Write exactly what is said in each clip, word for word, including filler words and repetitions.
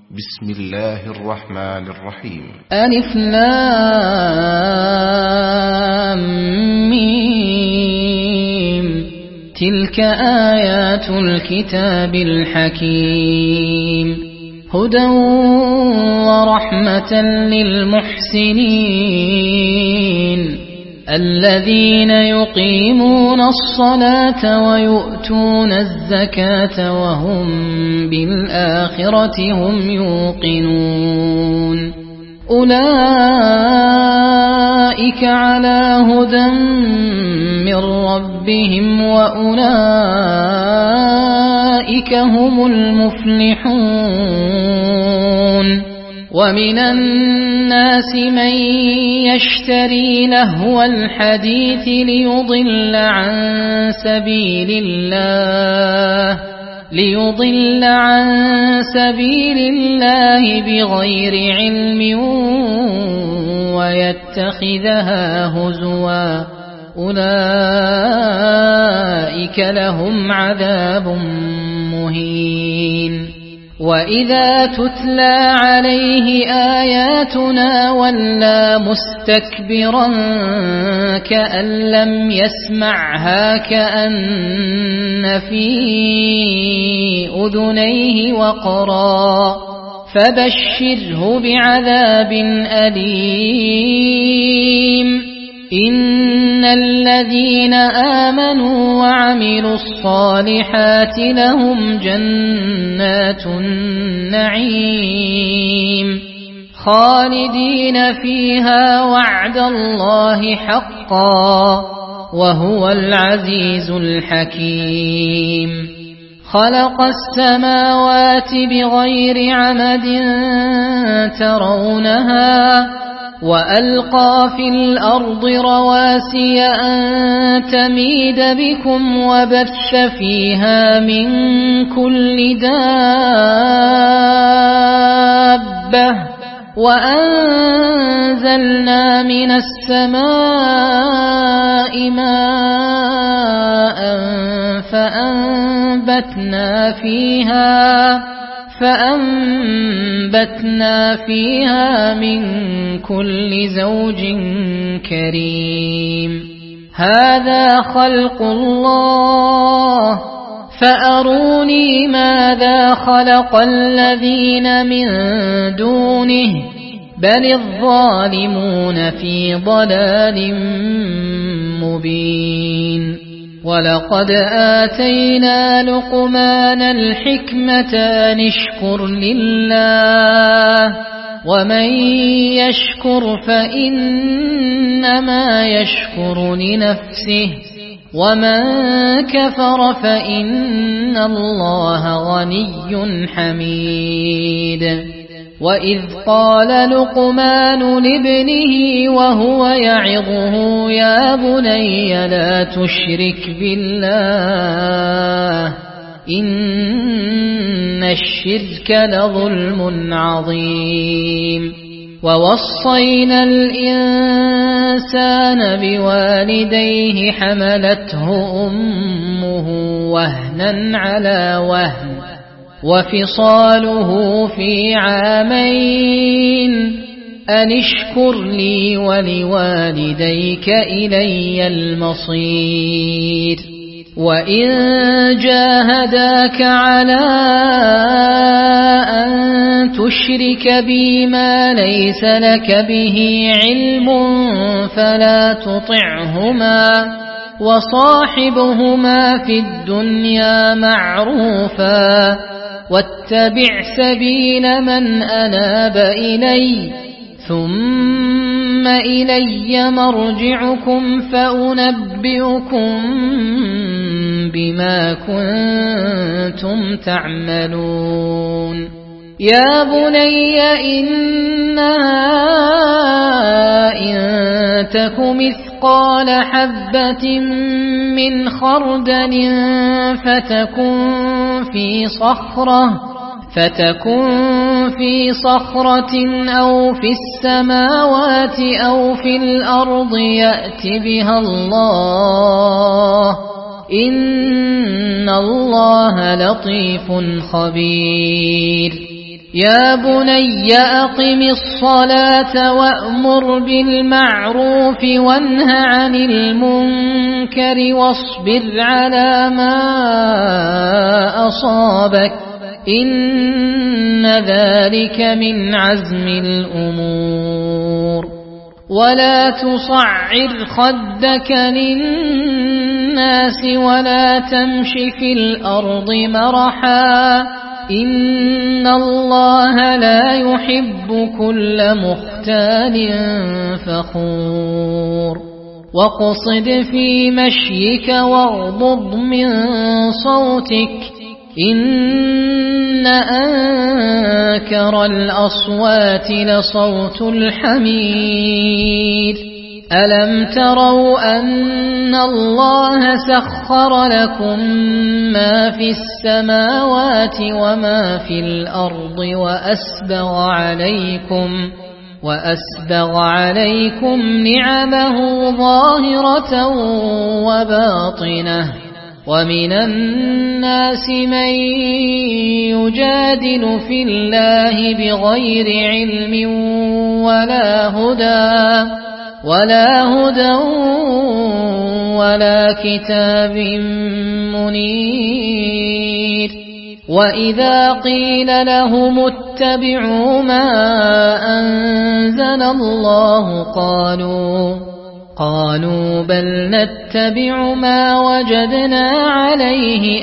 بسم الله الرحمن الرحيم. ألف لام ميم. تلك آيات الكتاب الحكيم، هدى ورحمة للمحسنين الذين يقيمون الصلاة ويؤتون الزكاة وهم بالآخرة هم يوقنون. أولئك على هدى من ربهم وأولئك هم المفلحون. ومن الناس من يشتري لهو الحديث ليضل عن سبيل الله ليضل عن سبيل الله بغير علم ويتخذها هزوا، أولئك لهم عذاب مهين. وإذا تتلى عليه آياتنا ولى مستكبرا كأن لم يسمعها كأن في أذنيه وقرا، فبشره بعذاب أليم. إن الذين آمنوا وعملوا الصالحات لهم جنات النعيم خالدين فيها وعد الله حقا وهو العزيز الحكيم. خلق السماوات بغير عمد ترونها وألقى في الأرض رواسي أن تميد بكم وبث فيها من كل دابة وأنزلنا من السماء ماء فأنبتنا فيها فأنبتنا فيها من كل زوج كريم. هذا خلق الله فأروني ماذا خلق الذين من دونه بل الظالمون في ضلال مبين. ولقد آتينا لقمان الحكمة أن اشكر لله ومن يشكر فإنما يشكر لنفسه ومن كفر فإن الله غني حميد. وإذ قال لقمان لابنه وهو يعظه يا بني لا تشرك بالله إن الشرك لظلم عظيم. ووصينا الإنسان بوالديه حملته أمه وهنا على وهن وفصاله في عامين أن اشكر لي ولوالديك إلي المصير. وإن جاهداك على أن تشرك بي ما ليس لك به علم فلا تطعهما وصاحبهما في الدنيا معروفا واتبع سبيل من أناب إلي ثم إلي مرجعكم فأنبئكم بما كنتم تعملون. يا بني إنها إن تك مثقال حبة من خردل فتكن في صخرة فتكن في صخرة أو في السماوات أو في الأرض يأت بها الله إن الله لطيف خبير. يا بني أقم الصلاة وأمر بالمعروف وانه عن المنكر واصبر على ما أصابك إن ذلك من عزم الأمور ولا تصعر خدك للناس ولا تمش في الأرض مرحا إن الله لا يحب كل مختال فخور واقصد في مشيك واغضض من صوتك إن أنكر الأصوات لصوت الحمير ألم تروا أن الله سخر لكم ما في السماوات وما في الأرض وأسبغ عليكم وأسبغ عليكم نعمه ظاهرة وباطنة ومن الناس من يجادل في الله بغير علم ولا هدى ولا هدى ولا كتاب منير وإذا قيل لهم اتبعوا ما أنزل الله قالوا قالوا بل نتبع ما وجدنا عليه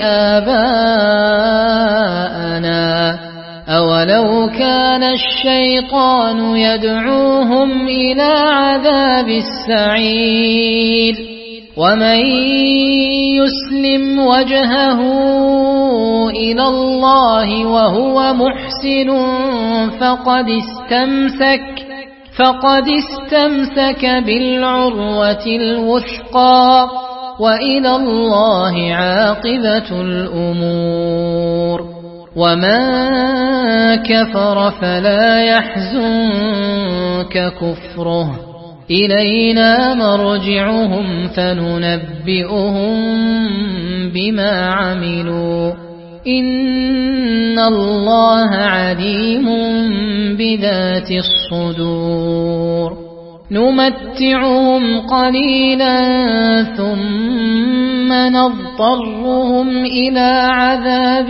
آباءنا أولو كان الشيطان يدعوهم إلى عذاب السعير ومن يسلم وجهه إلى الله وهو محسن فقد استمسك فقد استمسك بالعروة الوثقى وإلى الله عاقبة الأمور ومن كفر فلا يحزنك كفره إلينا مرجعهم فننبئهم بما عملوا إن الله عليم بذات الصدور نمتعهم قليلا ثم نضطرهم إلى عذاب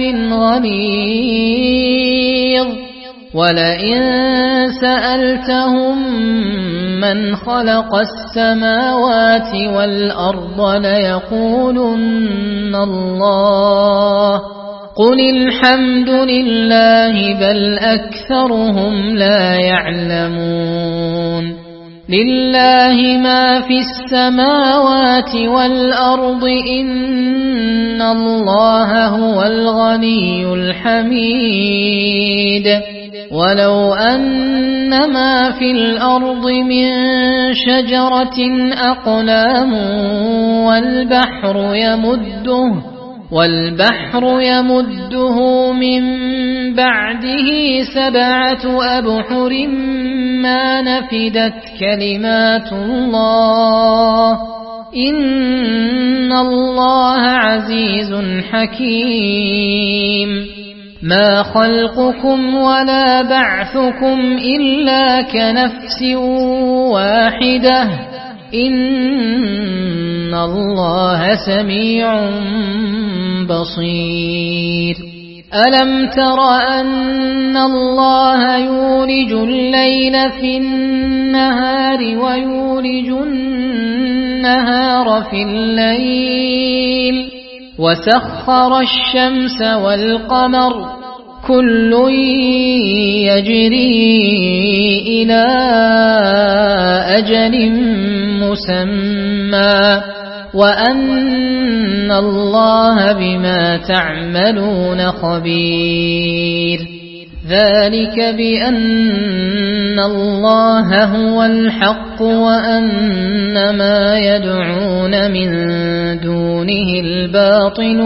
غليظ ولئن سألتهم من خلق السماوات والأرض ليقولن الله قل الحمد لله بل أكثرهم لا يعلمون لله ما في السماوات والأرض إن الله هو الغني الحميد ولو أن ما في الأرض من شجرة أقلام والبحر يمده والبحر يمده من بعده سبعة أبحر ما نفدت كلمات الله إن الله عزيز حكيم ما خلقكم ولا بعثكم إلا كنفس واحدة إن الله سميع بصير ألم تر أن الله يولج الليل في النهار ويولج النهار في الليل وسخر الشمس والقمر كل يجري إلى أجل مسمى وأن الله بما تعملون خبير ذلك بأن الله هو الحق وأن ما يدعون من دونه الباطل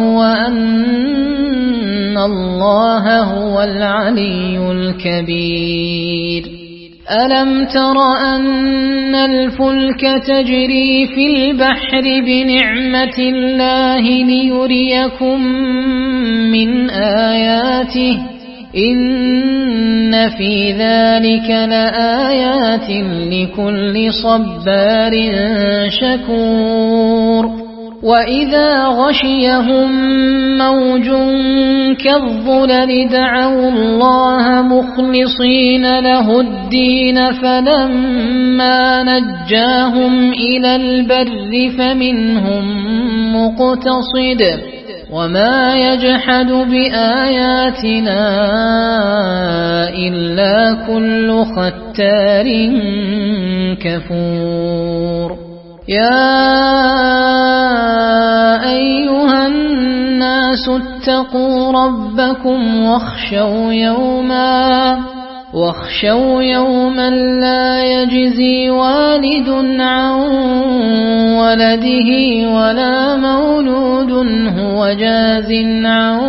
وأن الله هو العلي الكبير ألم تر أن الفلك تجري في البحر بنعمة الله ليريكم من آياته إن في ذلك لآيات لكل صبار شكور وإذا غشيهم موج كالظلل دعوا الله مخلصين له الدين فلما نجاهم إلى البر فمنهم مقتصد وما يجحد بآياتنا إلا كل ختار كفور يا أيها الناس اتقوا ربكم واخشوا يوما واخشوا يوما لا يجزي والد عن ولده ولا مولود هو جاز عن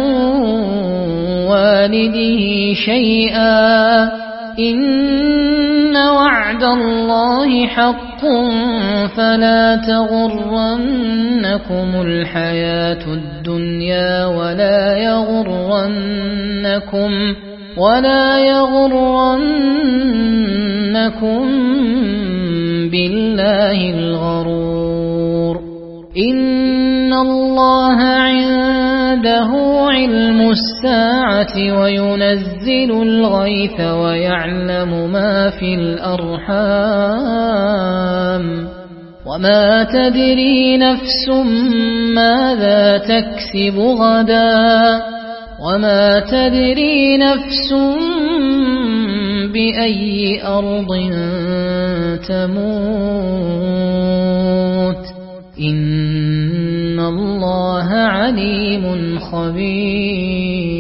والده شيئا إن وعد الله حق فلا تغرنكم الحياة الدنيا ولا يغرنكم ولا يغرنكم بالله الغرور إن الله عنده علم الساعة وينزل الغيث ويعلم ما في الأرحام وما تدري نفس ماذا تكسب غدا وما تدري نفس بأي أرض تموت إن الله عليم خبير